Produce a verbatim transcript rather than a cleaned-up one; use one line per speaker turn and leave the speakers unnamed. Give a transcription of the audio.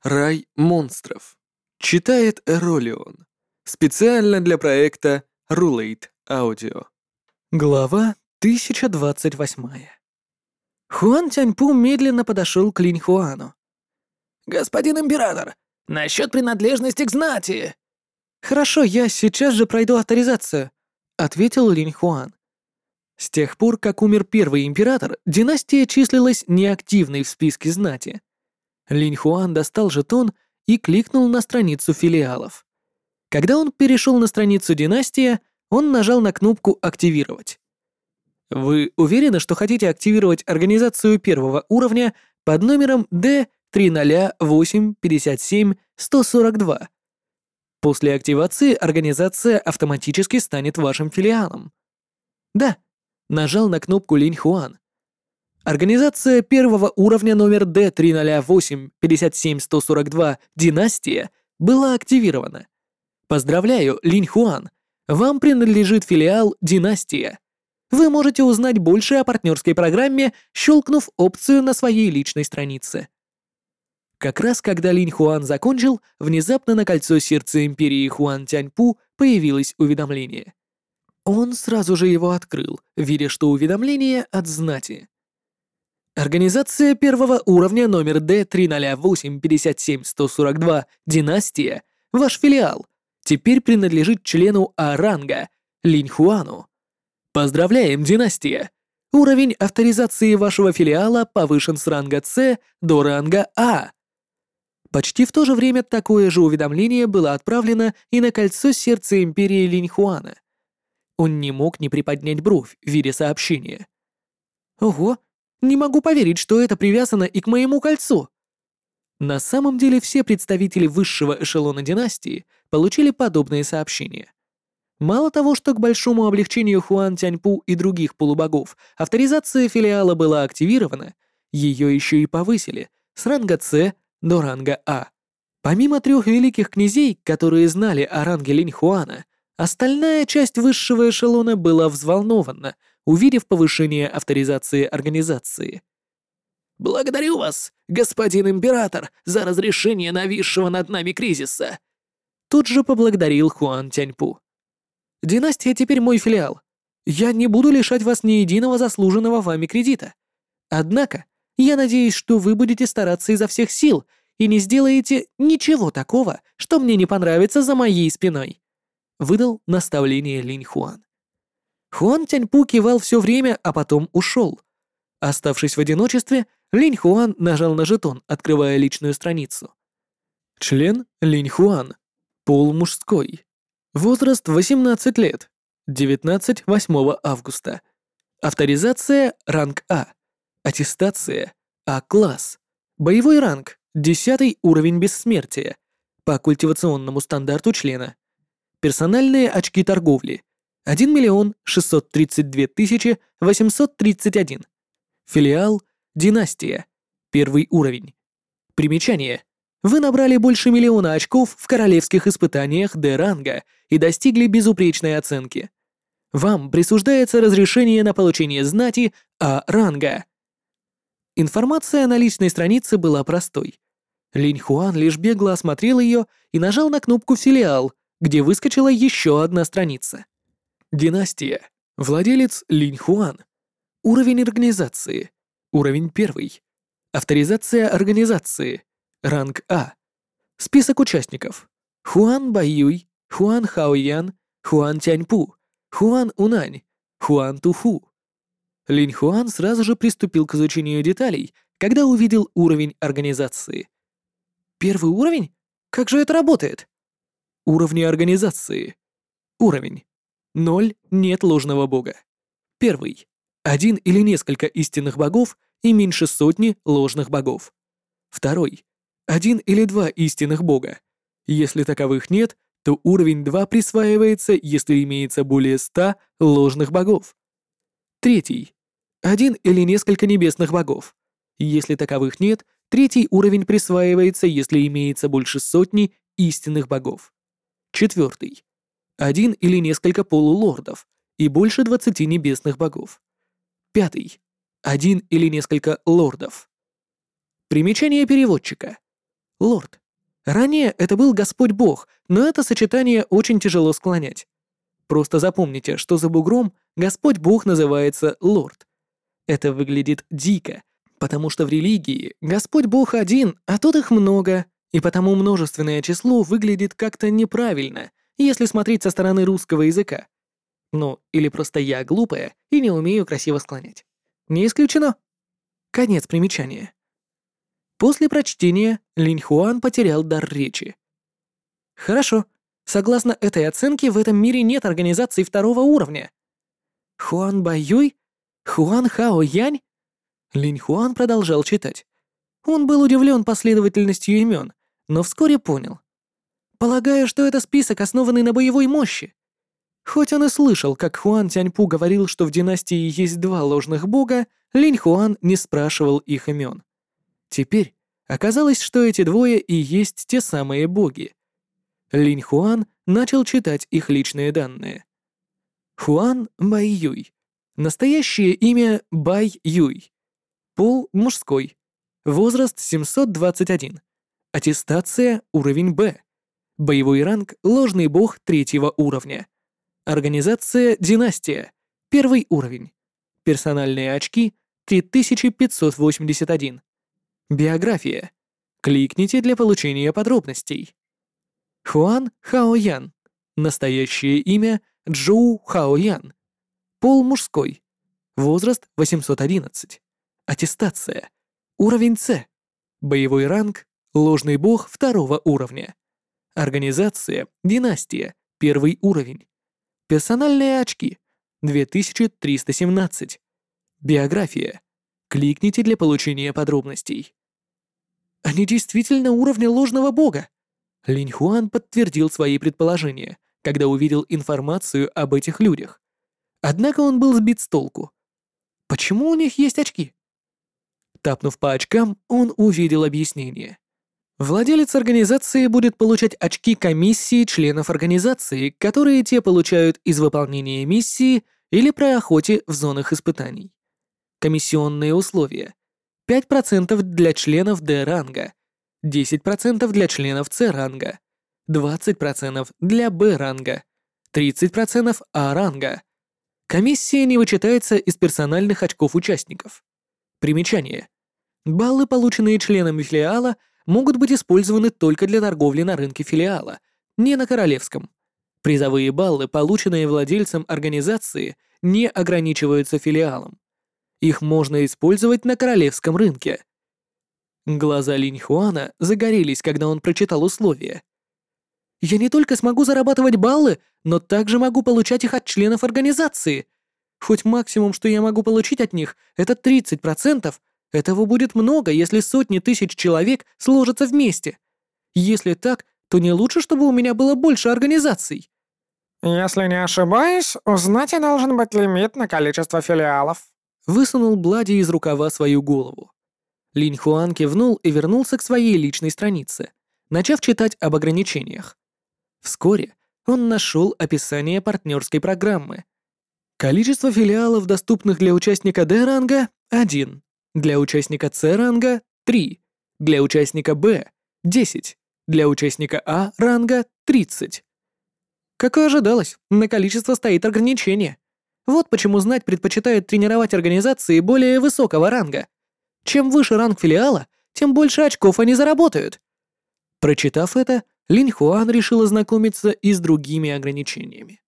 Рай монстров. Читает Эролион. Специально для проекта Rulate Audio. Глава тысяча двадцать восемь. Хуан Тяньпу медленно подошел к Линь Хуану.
«Господин император, насчет принадлежности к знати!»
«Хорошо, я сейчас же пройду авторизацию», — ответил Линь Хуан. С тех пор, как умер первый император, династия числилась неактивной в списке знати. Линь Хуан достал жетон и кликнул на страницу филиалов. Когда он перешел на страницу «Династия», он нажал на кнопку «Активировать». Вы уверены, что хотите активировать организацию первого уровня под номером Д три ноль восемь пятьдесят семь сто сорок два? После активации организация автоматически станет вашим филиалом. Да, нажал на кнопку Линь Хуан. Организация первого уровня номер Д три ноль восемь пятьдесят семь сто сорок два «Династия» была активирована. Поздравляю, Линь Хуан, вам принадлежит филиал «Династия». Вы можете узнать больше о партнерской программе, щелкнув опцию на своей личной странице. Как раз когда Линь Хуан закончил, внезапно на кольцо сердца империи Хуан Тяньпу появилось уведомление. Он сразу же его открыл, видя, что уведомление от знати. Организация первого уровня номер Д три ноль восемь пятьдесят семь сто сорок два «Династия», ваш филиал, теперь принадлежит члену А-ранга, Линь Хуану. Поздравляем, Династия! Уровень авторизации вашего филиала повышен с ранга С до ранга А. Почти в то же время такое же уведомление было отправлено и на кольцо сердца империи Линь Хуана. Он не мог не приподнять бровь, видя сообщение. Ого! Не могу поверить, что это привязано и к моему кольцу. На самом деле все представители высшего эшелона династии получили подобные сообщения. Мало того, что к большому облегчению Хуан Тяньпу и других полубогов авторизация филиала была активирована, ее еще и повысили с ранга С до ранга А. Помимо трех великих князей, которые знали о ранге Линь Хуана, остальная часть высшего эшелона была взволнована, увидев повышение авторизации организации.
«Благодарю вас, господин император, за разрешение нависшего над нами кризиса!»
Тут же поблагодарил Хуан Тяньпу. «Династия теперь мой филиал. Я не буду лишать вас ни единого заслуженного вами кредита. Однако, я надеюсь, что вы будете стараться изо всех сил и не сделаете ничего такого, что мне не понравится за моей спиной», — выдал наставление Линь Хуан. Хуан Тяньпу кивал все время, а потом ушел. Оставшись в одиночестве, Линь Хуан нажал на жетон, открывая личную страницу. Член Линь Хуан. Пол мужской. Возраст восемнадцать лет. девятнадцатого восьмого августа. Авторизация ранг А. Аттестация А-класс. Боевой ранг десятый уровень бессмертия. По культивационному стандарту члена. Персональные очки торговли. один миллион шестьсот тридцать две тысячи восемьсот тридцать один. Филиал «Династия». Первый уровень. Примечание. Вы набрали больше миллиона очков в королевских испытаниях Д-ранга и достигли безупречной оценки. Вам присуждается разрешение на получение знати А-ранга. Информация на личной странице была простой. Линь Хуан лишь бегло осмотрел ее и нажал на кнопку «Филиал», где выскочила еще одна страница. Династия. Владелец Линь Хуан. Уровень организации. Уровень первый. Авторизация организации. Ранг А. Список участников. Хуан Баюй, Хуан Хаоян, Хуан Тяньпу, Хуан Унань, Хуан Туфу. Линь Хуан сразу же приступил к изучению деталей, когда увидел уровень организации. Первый уровень? Как же это работает? Уровни организации. Уровень. Ноль. Нет ложного бога. Первый. Один или несколько истинных богов и меньше сотни ложных богов. Второй. Один или два истинных бога. Если таковых нет, то уровень два присваивается, если имеется более ста ложных богов. Третий. Один или несколько небесных богов. Если таковых нет, третий уровень присваивается, если имеется больше сотни истинных богов. Четвертый. Один или несколько полулордов и больше двадцати небесных богов. Пятый. Один или несколько лордов. Примечание переводчика. Лорд. Ранее это был Господь Бог, но это сочетание очень тяжело склонять. Просто запомните, что за бугром Господь Бог называется Лорд. Это выглядит дико, потому что в религии Господь Бог один, а тут их много, и потому множественное число выглядит как-то неправильно, если смотреть со стороны русского языка. Ну, или просто я глупая и не умею красиво склонять. Не исключено. Конец примечания. После прочтения Линь Хуан потерял дар речи. Хорошо. Согласно этой оценке, в этом мире нет организаций второго уровня. Хуан Баюй? Хуан Хао Янь? Линь Хуан продолжал читать. Он был удивлен последовательностью имен, но вскоре понял. Полагаю, что это список, основанный на боевой мощи. Хоть он и слышал, как Хуан Тяньпу говорил, что в династии есть два ложных бога, Линь Хуан не спрашивал их имен. Теперь оказалось, что эти двое и есть те самые боги. Линь Хуан начал читать их личные данные. Хуан Бай Юй. Настоящее имя Бай Юй. Пол мужской. Возраст семьсот двадцать один. Аттестация уровень Б. Боевой ранг ложный бог третьего уровня. Организация династия. Первый уровень. Персональные очки три тысячи пятьсот восемьдесят один. Биография. Кликните для получения подробностей. Хуан Хаоян. Настоящее имя Джоу Хаоян. Пол мужской. Возраст восемьсот одиннадцать. Аттестация. Уровень С. Боевой ранг ложный бог второго уровня. Организация династия. Первый уровень. Персональные очки две тысячи триста семнадцать. Биография. Кликните для получения подробностей. Они действительно уровня ложного бога. Линь Хуан подтвердил свои предположения, когда увидел информацию об этих людях. Однако он был сбит с толку. Почему у них есть очки? Тапнув по очкам, он увидел объяснение. Владелец организации будет получать очки комиссии членов организации, которые те получают из выполнения миссии или при охоте в зонах испытаний. Комиссионные условия. пять процентов для членов Д-ранга, десять процентов для членов С-ранга, двадцать процентов для Б-ранга, тридцать процентов А-ранга. Комиссия не вычитается из персональных очков участников. Примечание. Баллы, полученные членами филиала, могут быть использованы только для торговли на рынке филиала, не на королевском. Призовые баллы, полученные владельцем организации, не ограничиваются филиалом. Их можно использовать на королевском рынке. Глаза Линь Хуана загорелись, когда он прочитал условия. «Я не только смогу зарабатывать баллы, но также могу получать их от членов организации. Хоть максимум, что я могу получить от них, это тридцать процентов. Этого будет много, если сотни тысяч человек сложатся вместе. Если так, то не лучше, чтобы у меня было больше организаций».
«Если не ошибаюсь, у знати должен быть лимит на количество филиалов».
Высунул Блади из рукава свою голову. Линь Хуан кивнул и вернулся к своей личной странице, начав читать об ограничениях. Вскоре он нашел описание партнерской программы. Количество филиалов, доступных для участника Д-ранга — один, для участника С-ранга — три, для участника Б — десять, для участника А-ранга — тридцать. Как и ожидалось, на количество стоит ограничение. Вот почему знать предпочитает тренировать организации более высокого ранга. Чем выше ранг филиала, тем больше очков они заработают. Прочитав это, Линь Хуан решил ознакомиться и с другими ограничениями.